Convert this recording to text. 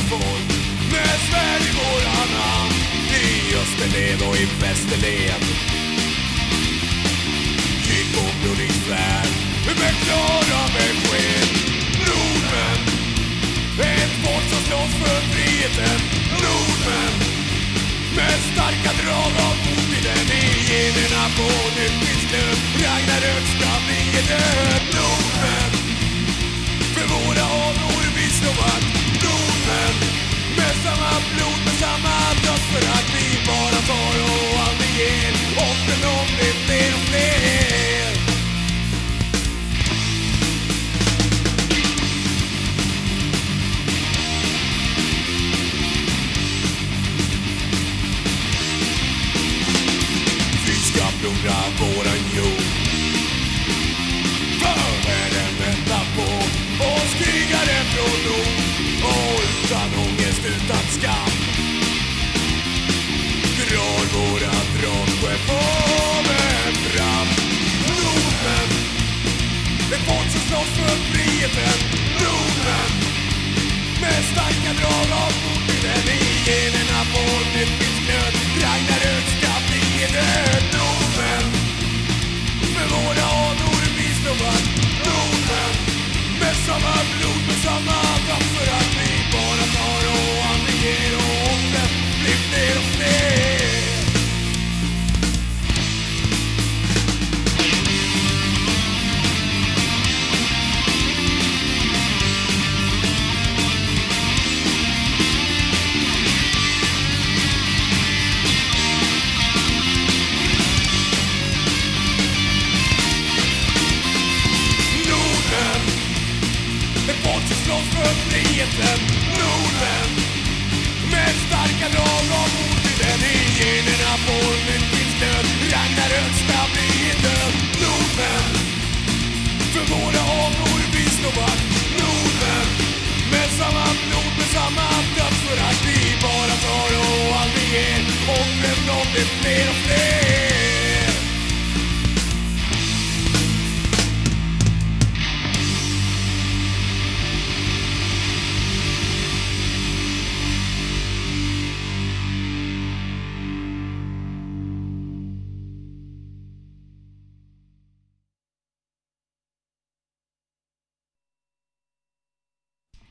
folk med svärd i våran hand, i Österled och i Västerled. Gick på blodig svärd med klara besked. Nordmän, ett folk som slåss för friheten. Nordmän, med starka drag av motbilden i generna på nyckelslöd. Ragnarök ska bli en död. Nordmän, för våra anor vi slår vakt. Nordmän, med samma blod, med samma död, för att vi bara tar och aldrig ger. Offren om det fler och fler. Vi ska plundra våran jord, för världen väntar på oss krigare från nord. Och utan ångest, utan skam drar våra dragskepp haven fram. Nordmän, ett folk som slåss för friheten. Nordmän, med starka drag av motbilden i generna på nyckelslöd. Ragnarök ska bli en död. Nordmän, för våra anor vi slår vakt. Nordmän, med samma blod, med samma kamp, för att vi bara tar och aldrig ger. Och offren blir fler och fler. Nordmän, ett folk som slåss för friheten. Nordmän, med starka drag av motbilden i generna på nyckelslöd. Ragnarök ska bli en död. Nordmän, för våra anor vi slår vakt. Nordmän, med samma blod, med samma död, för att vi bara tar och aldrig ger. Offren de blir fler och fler.